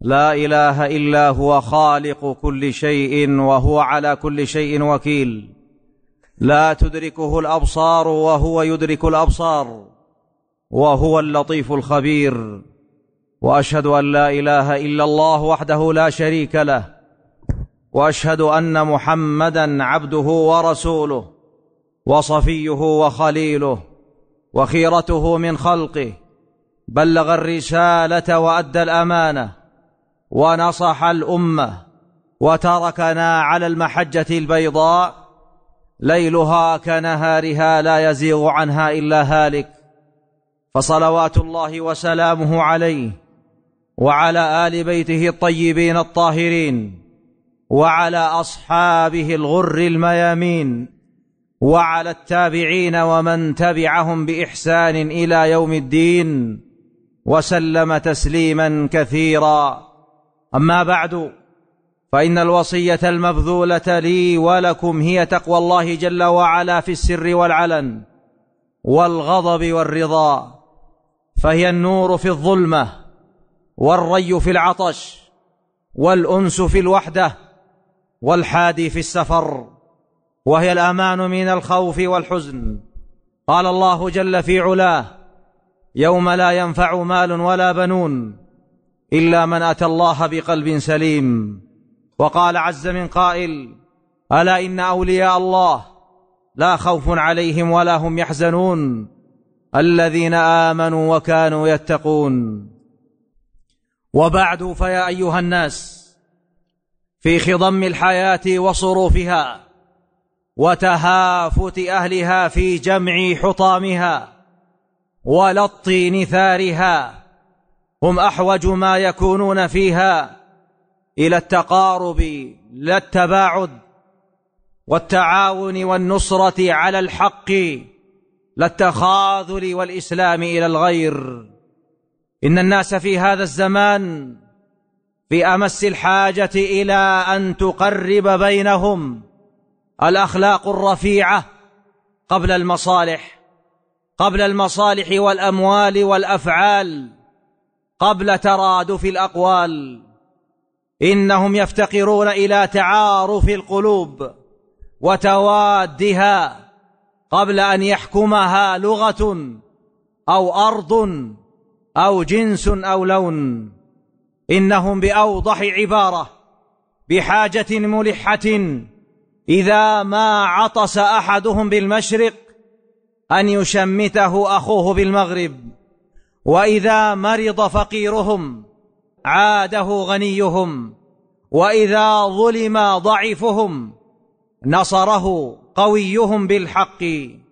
لا إله إلا هو خالق كل شيء وهو على كل شيء وكيل، لا تدركه الأبصار وهو يدرك الأبصار، وهو اللطيف الخبير. وأشهد أن لا إله إلا الله وحده لا شريك له، وأشهد أن محمدًا عبده ورسوله وصفيه وخليله وخيرته من خلقه، بلغ الرسالة وأدى الأمانة ونصح الأمة، وتركنا على المحجة البيضاء ليلها كنهارها لا يزيغ عنها إلا هالك. فصلوات الله وسلامه عليه وعلى آل بيته الطيبين الطاهرين، وعلى أصحابه الغر الميامين، وعلى التابعين ومن تبعهم بإحسان إلى يوم الدين، وسلم تسليما كثيرا. أما بعد، فإن الوصية المبذولة لي ولكم هي تقوى الله جل وعلا في السر والعلن، والغضب والرضا، فهي النور في الظلمة، والري في العطش، والأنس في الوحدة، والحادي في السفر، وهي الأمان من الخوف والحزن. قال الله جل في علاه: يوم لا ينفع مال ولا بنون إلا من أتى الله بقلب سليم. وقال عز من قائل: ألا إن أولياء الله لا خوف عليهم ولا هم يحزنون الذين آمنوا وكانوا يتقون. وبعد، فيا أيها الناس، في خضم الحياة وصروفها وتهافت أهلها في جمع حطامها ولط نثارها، هم أحوج ما يكونون فيها إلى التقارب لا التباعد، والتعاون والنصرة على الحق لا التخاذل والإسلام إلى الغير. إن الناس في هذا الزمان في أمس الحاجة إلى أن تقرب بينهم الأخلاق الرفيعة قبل المصالح والأموال والأفعال، قبل ترادف الأقوال. إنهم يفتقرون إلى تعارف القلوب وتوادها قبل أن يحكمها لغة أو أرض أو جنس أو لون. إنهم بأوضح عبارة بحاجة ملحة إذا ما عطس أحدهم بالمشرق أن يشمته أخوه بالمغرب، وإذا مرض فقيرهم عاده غنيهم، وإذا ظلم ضعيفهم نصره قويهم بالحق.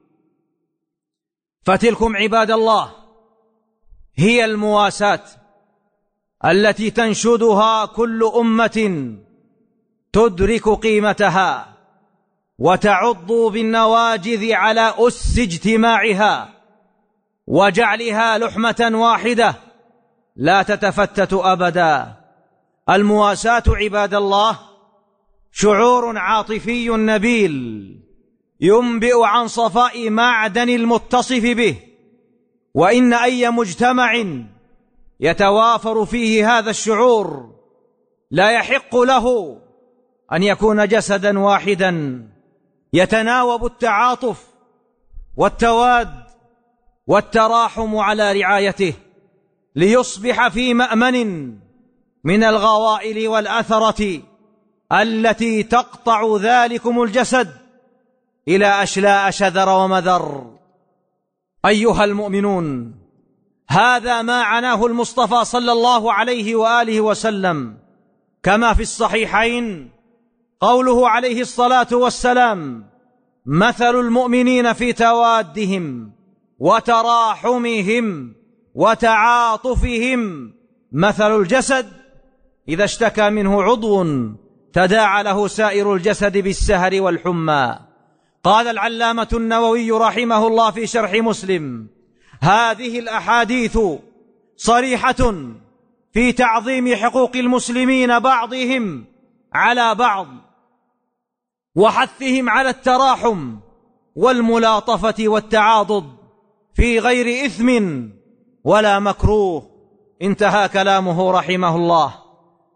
فتلكم عباد الله هي المواساة التي تنشدها كل أمة تدرك قيمتها وتعض بالنواجذ على أس اجتماعها وجعلها لحمة واحدة لا تتفتت أبدا. المواساة عباد الله شعور عاطفي نبيل ينبئ عن صفاء معدن المتصف به، وإن أي مجتمع يتوافر فيه هذا الشعور لا يحق له أن يكون جسدا واحدا يتناوب التعاطف والتواد والتراحم على رعايته، ليصبح في مأمن من الغوائل والأثرة التي تقطع ذلكم الجسد إلى أشلاء شذر ومذر. أيها المؤمنون، هذا ما عناه المصطفى صلى الله عليه وآله وسلم، كما في الصحيحين قوله عليه الصلاة والسلام: مثل المؤمنين في توادهم وتراحمهم وتعاطفهم مثل الجسد إذا اشتكى منه عضو تداعى له سائر الجسد بالسهر والحمى. قال العلامة النووي رحمه الله في شرح مسلم: هذه الأحاديث صريحة في تعظيم حقوق المسلمين بعضهم على بعض، وحثهم على التراحم والملاطفة والتعاضد في غير إثم ولا مكروه. انتهى كلامه رحمه الله.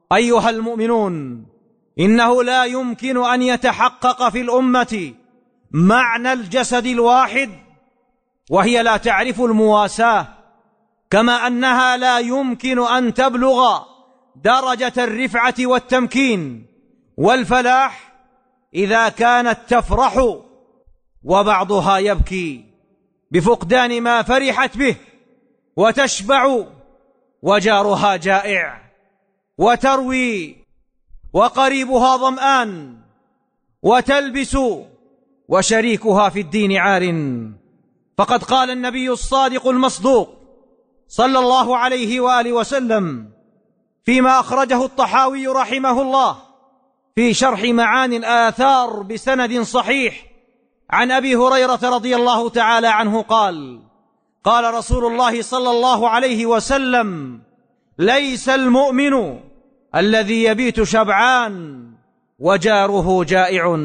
أيها المؤمنون، إنه لا يمكن أن يتحقق في الأمة معنى الجسد الواحد وهي لا تعرف المواساة، كما أنها لا يمكن أن تبلغ درجة الرفعة والتمكين والفلاح إذا كانت تفرح وبعضها يبكي بفقدان ما فرحت به، وتشبع وجارها جائع، وتروي وقريبها ظمآن، وتلبس وشريكها في الدين عار. فقد قال النبي الصادق المصدوق صلى الله عليه وآله وسلم فيما أخرجه الطحاوي رحمه الله في شرح معاني الآثار بسند صحيح عن أبي هريرة رضي الله تعالى عنه قال: قال رسول الله صلى الله عليه وسلم: ليس المؤمن الذي يبيت شبعان وجاره جائع.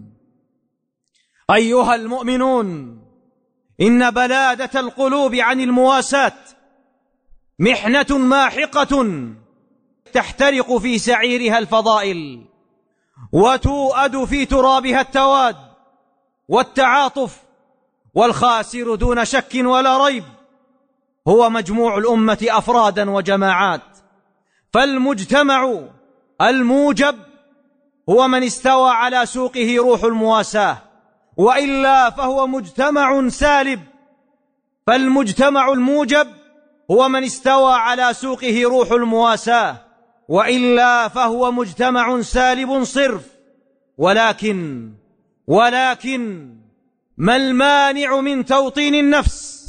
أيها المؤمنون، إن بلادة القلوب عن المواساة محنة ماحقة تحترق في سعيرها الفضائل، وتوأد في ترابها التواد والتعاطف، والخاسر دون شك ولا ريب هو مجموع الأمة أفرادا وجماعات. فالمجتمع الموجب هو من استوى على سوقه روح المواساة، وإلا فهو مجتمع سالب. فالمجتمع الموجب هو من استوى على سوقه روح المواساة، وإلا فهو مجتمع سالب صرف. ولكن ما المانع من توطين النفس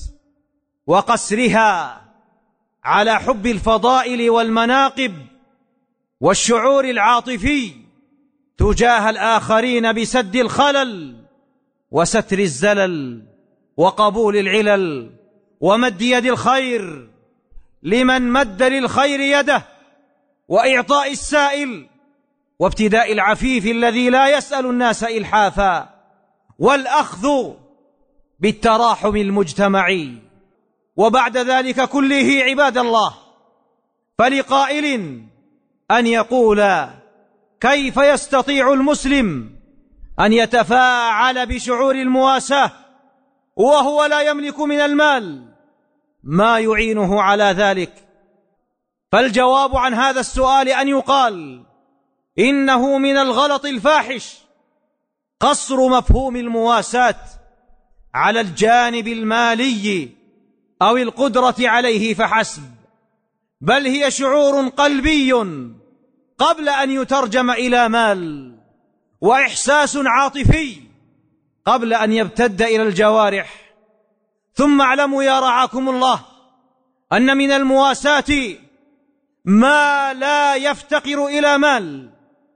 وقسرها على حب الفضائل والمناقب والشعور العاطفي تجاه الآخرين بسد الخلل وستر الزلل وقبول العلل ومد يد الخير لمن مد للخير يده، وإعطاء السائل، وابتداء العفيف الذي لا يسأل الناس إلحافا، والأخذ بالتراحم المجتمعي. وبعد ذلك كله عباد الله، فلقائل أن يقول: كيف يستطيع المسلم أن يتفاعل بشعور المواساة وهو لا يملك من المال ما يعينه على ذلك؟ فالجواب عن هذا السؤال أن يقال: إنه من الغلط الفاحش قصر مفهوم المواساة على الجانب المالي أو القدرة عليه فحسب، بل هي شعور قلبي قبل أن يترجم إلى مال، وإحساس عاطفي قبل أن يبتد إلى الجوارح. ثم اعلموا يا رعاكم الله أن من المواساة ما لا يفتقر إلى مال،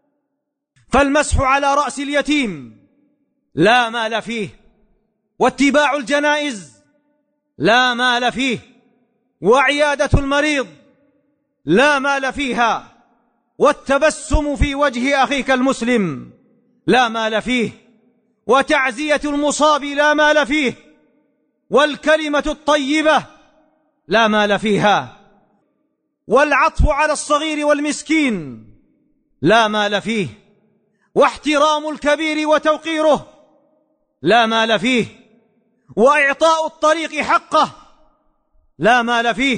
فالمسح على رأس اليتيم لا مال فيه، واتباع الجنائز لا مال فيه، وعيادة المريض لا مال فيها، والتبسم في وجه أخيك المسلم لا مال فيه، وتعزية المصاب لا مال فيه، والكلمة الطيبة لا مال فيها، والعطف على الصغير والمسكين لا مال فيه، واحترام الكبير وتوقيره لا مال فيه، وإعطاء الطريق حقه لا مال فيه،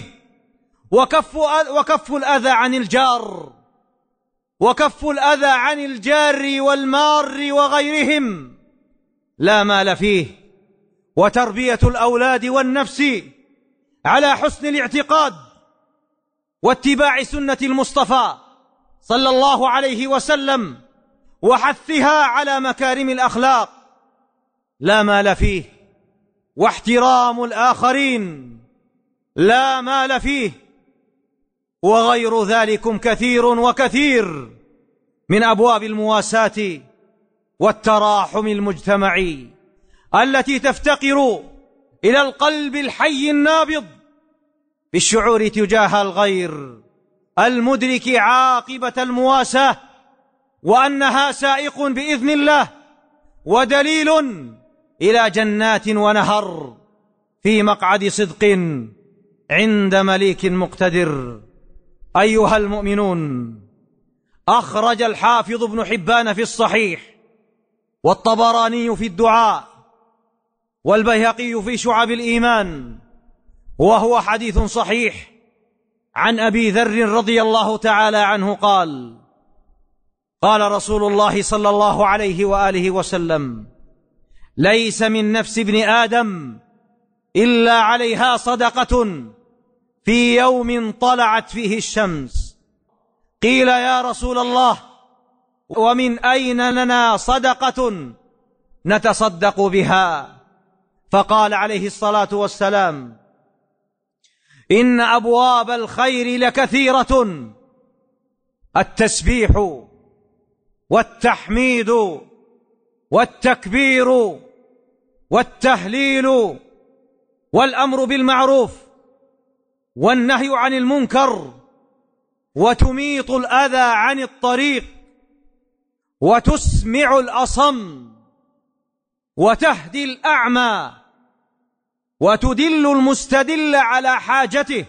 وكف الأذى عن الجار، وكف الأذى عن الجار والمار وغيرهم لا مال فيه، وتربية الأولاد والنفس على حسن الاعتقاد واتباع سنة المصطفى صلى الله عليه وسلم وحثها على مكارم الأخلاق لا مال فيه، واحترام الآخرين لا مال فيه، وغير ذلكم كثير وكثير من أبواب المواساة والتراحم المجتمعي التي تفتقر إلى القلب الحي النابض بالشعور تجاه الغير المدرك عاقبة المواساة، وأنها سائق بإذن الله ودليل إلى جنات ونهر في مقعد صدق عند مليك مقتدر. أيها المؤمنون، أخرج الحافظ ابن حبان في الصحيح، والطبراني في الدعاء، والبيهقي في شعب الإيمان، وهو حديث صحيح عن أبي ذر رضي الله تعالى عنه قال: قال رسول الله صلى الله عليه وآله وسلم: ليس من نفس ابن آدم إلا عليها صدقة في يوم طلعت فيه الشمس. قيل: يا رسول الله، ومن أين لنا صدقة نتصدق بها؟ فقال عليه الصلاة والسلام: إن أبواب الخير لكثيرة، التسبيح والتحميد والتكبير والتهليل والأمر بالمعروف والنهي عن المنكر وتميط الأذى عن الطريق وتسمع الأصم وتهدي الأعمى وتدل المستدل على حاجته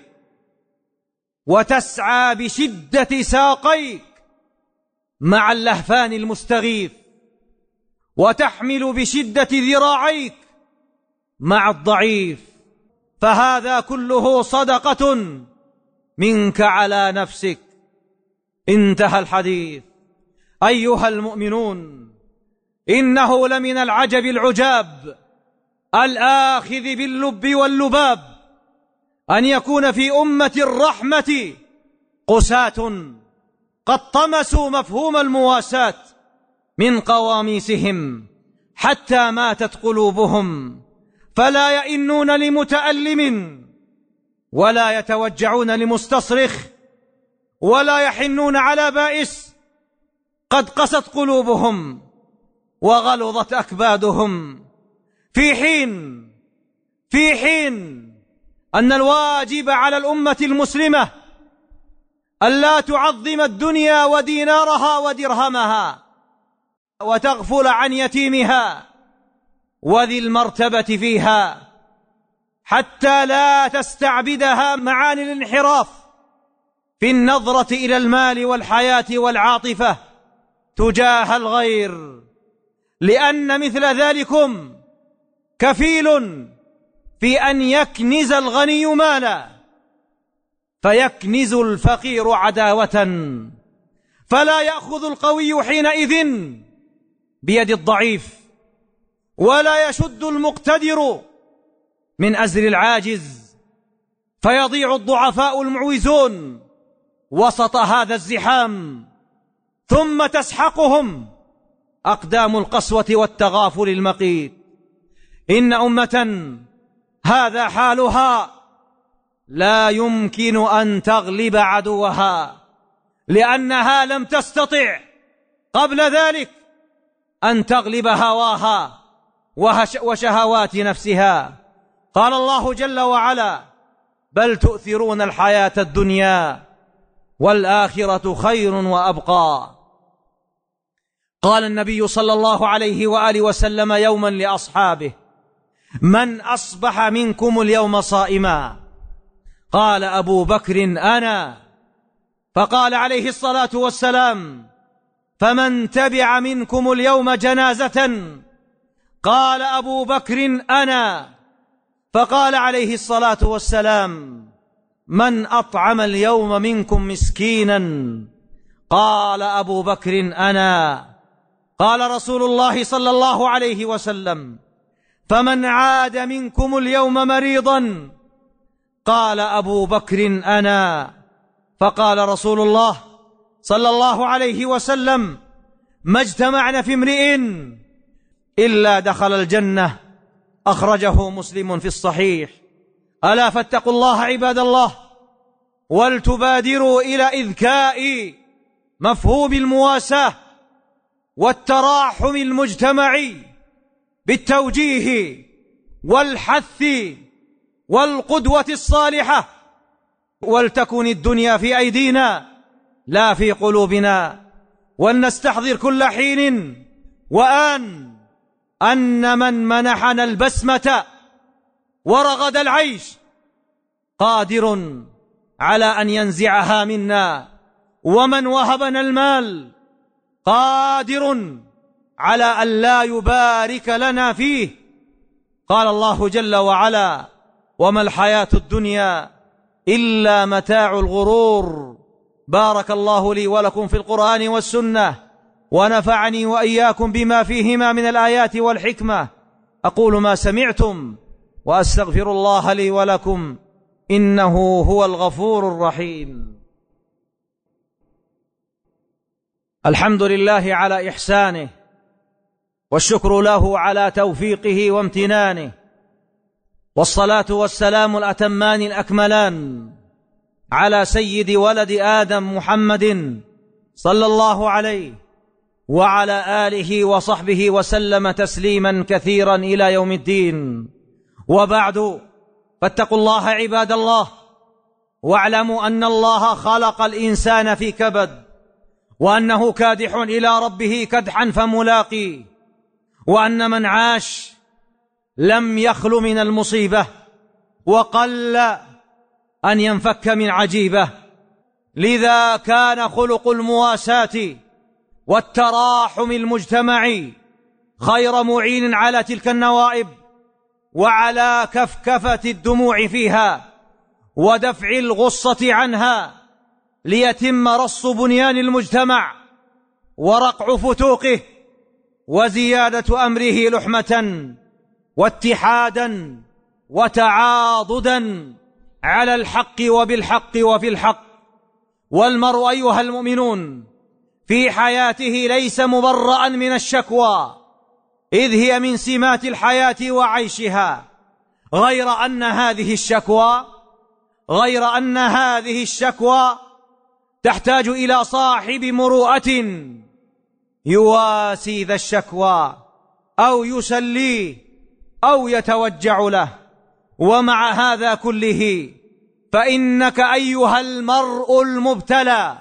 وتسعى بشدة ساقيك مع اللهفان المستغيث وتحمل بشدة ذراعيك مع الضعيف، فهذا كله صدقة منك على نفسك. انتهى الحديث. أيها المؤمنون، إنه لمن العجب العجاب الآخذ باللب واللباب أن يكون في أمة الرحمة قساة قد طمسوا مفهوم المواساة من قواميسهم حتى ماتت قلوبهم، فلا يئنون لمتألم ولا يتوجعون لمستصرخ ولا يحنون على بائس. قد قست قلوبهم وغلظت أكبادهم، في حين أن الواجب على الأمة المسلمة ألا تعظم الدنيا ودينارها ودرهمها وتغفل عن يتيمها وذي المرتبة فيها، حتى لا تستعبدها معاني الانحراف في النظرة إلى المال والحياة والعاطفة تجاه الغير، لأن مثل ذلكم كفيل في أن يكنز الغني مالا فيكنز الفقير عداوة، فلا يأخذ القوي حينئذ بيد الضعيف ولا يشد المقتدر من أزر العاجز، فيضيع الضعفاء المعوزون وسط هذا الزحام، ثم تسحقهم أقدام القسوة والتغافل المقيت. إن أمة هذا حالها لا يمكن أن تغلب عدوها، لأنها لم تستطع قبل ذلك أن تغلب هواها وشهوات نفسها. قال الله جل وعلا: بل تؤثرون الحياة الدنيا والآخرة خير وأبقى. قال النبي صلى الله عليه وآله وسلم يوما لأصحابه: من أصبح منكم اليوم صائما؟ قال أبو بكر: أنا. فقال عليه الصلاة والسلام: فمن تبع منكم اليوم جنازة؟ قال أبو بكر: أنا. فقال عليه الصلاة والسلام: من أطعم اليوم منكم مسكينا؟ قال أبو بكر: أنا. قال رسول الله صلى الله عليه وسلم: فمن عاد منكم اليوم مريضا؟ قال أبو بكر: أنا. فقال رسول الله صلى الله عليه وسلم: ما اجتمعنا في امرئ إلا دخل الجنة. أخرجه مسلم في الصحيح. ألا فاتقوا الله عباد الله، ولتبادروا إلى إذكاء مفهوم المواساة والتراحم المجتمعي بالتوجيه والحث والقدوة الصالحة، ولتكن الدنيا في أيدينا لا في قلوبنا، ولنستحضر كل حين وآن أن من منحنا البسمة ورغد العيش قادر على أن ينزعها منا ومن وهبنا المال قادر على أن لا يبارك لنا فيه. قال الله جل وعلا: وما الحياة الدنيا إلا متاع الغرور. بارك الله لي ولكم في القرآن والسنة، ونفعني وإياكم بما فيهما من الآيات والحكمة. أقول ما سمعتم وأستغفر الله لي ولكم، إنه هو الغفور الرحيم. الحمد لله على إحسانه، والشكر له على توفيقه وامتنانه، والصلاة والسلام الأتمان الأكملان على سيد ولد آدم محمد صلى الله عليه وعلى آله وصحبه وسلم تسليما كثيرا إلى يوم الدين. وبعد، فاتقوا الله عباد الله، واعلموا أن الله خلق الإنسان في كبد، وأنه كادح إلى ربه كدحا فملاقيه، وأن من عاش لم يخل من المصيبة، وقل أن ينفك من عجيبة. لذا كان خلق المواساة والتراحم المجتمعي خير معين على تلك النوائب، وعلى كفكفة الدموع فيها ودفع الغصة عنها، ليتم رص بنيان المجتمع ورقع فتوقه وزيادة أمره لحمة واتحادا وتعاضدا على الحق وبالحق وفي الحق. والمرء أيها المؤمنون في حياته ليس مبرأ من الشكوى، إذ هي من سمات الحياة وعيشها، غير أن هذه الشكوى تحتاج إلى صاحب مروءة يواسي ذا الشكوى أو يسليه أو يتوجع له. ومع هذا كله فإنك أيها المرء المبتلى،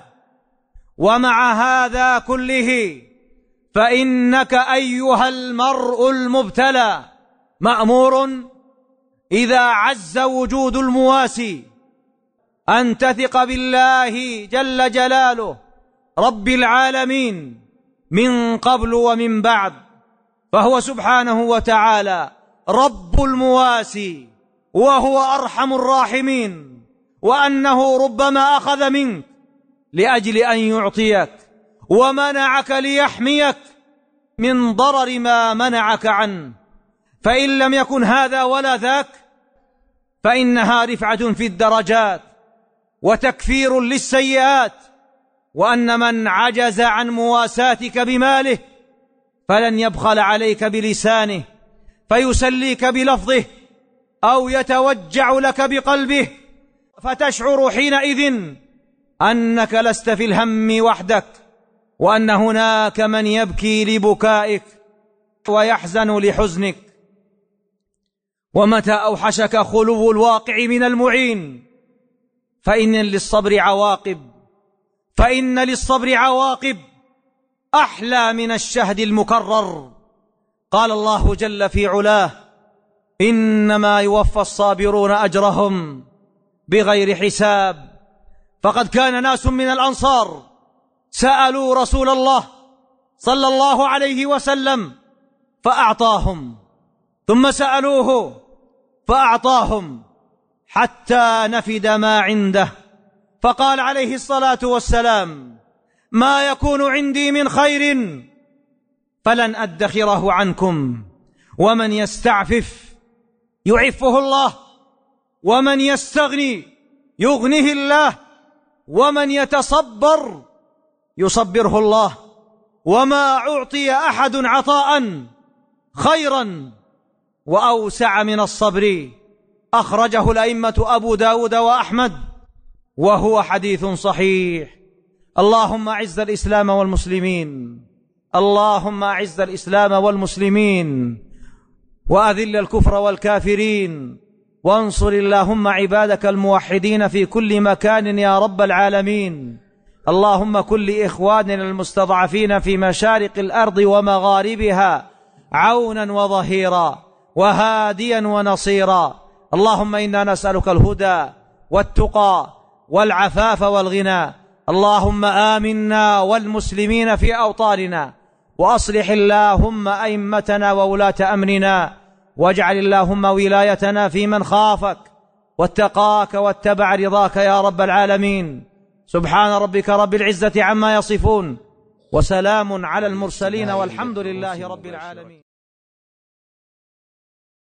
مأمور إذا عز وجود المواسي أن تثق بالله جل جلاله رب العالمين من قبل ومن بعد، فهو سبحانه وتعالى رب المواسي وهو أرحم الراحمين، وأنه ربما أخذ منك لأجل أن يعطيك ومنعك ليحميك من ضرر ما منعك عنه. فإن لم يكن هذا ولا ذاك فإنها رفعة في الدرجات وتكفير للسيئات، وأن من عجز عن مواساتك بماله فلن يبخل عليك بلسانه فيسليك بلفظه أو يتوجع لك بقلبه، فتشعر حينئذ أنك لست في الهم وحدك، وأن هناك من يبكي لبكائك ويحزن لحزنك. ومتى أوحشك خلو الواقع من المعين فإن للصبر عواقب أحلى من الشهد المكرر. قال الله جل في علاه: إنما يوفى الصابرون أجرهم بغير حساب. فقد كان ناس من الأنصار سألوا رسول الله صلى الله عليه وسلم فأعطاهم، ثم سألوه فأعطاهم، حتى نفد ما عنده، فقال عليه الصلاة والسلام: ما يكون عندي من خير فلن أدخره عنكم، ومن يستعفف يعفه الله، ومن يستغني يغنه الله، ومن يتصبر يصبره الله، وما أعطي أحد عطاء خيرا وأوسع من الصبر. أخرجه الأئمة أبو داود وأحمد، وهو حديث صحيح. اللهم أعز الإسلام والمسلمين، وأذل الكفر والكافرين، وانصر اللهم عبادك الموحدين في كل مكان يا رب العالمين. اللهم كن لإخواننا المستضعفين في مشارق الأرض ومغاربها عونا وظهيرا وهاديا ونصيرا. اللهم إنا نسألك الهدى والتقى والعفاف والغنى. اللهم آمنا والمسلمين في أوطاننا، وأصلح اللهم أئمتنا وولاة أمرنا، واجعل اللهم ولايتنا في من خافك واتقاك واتبع رضاك يا رب العالمين. سبحان ربك رب العزة عما يصفون، وسلام على المرسلين، والحمد لله رب العالمين.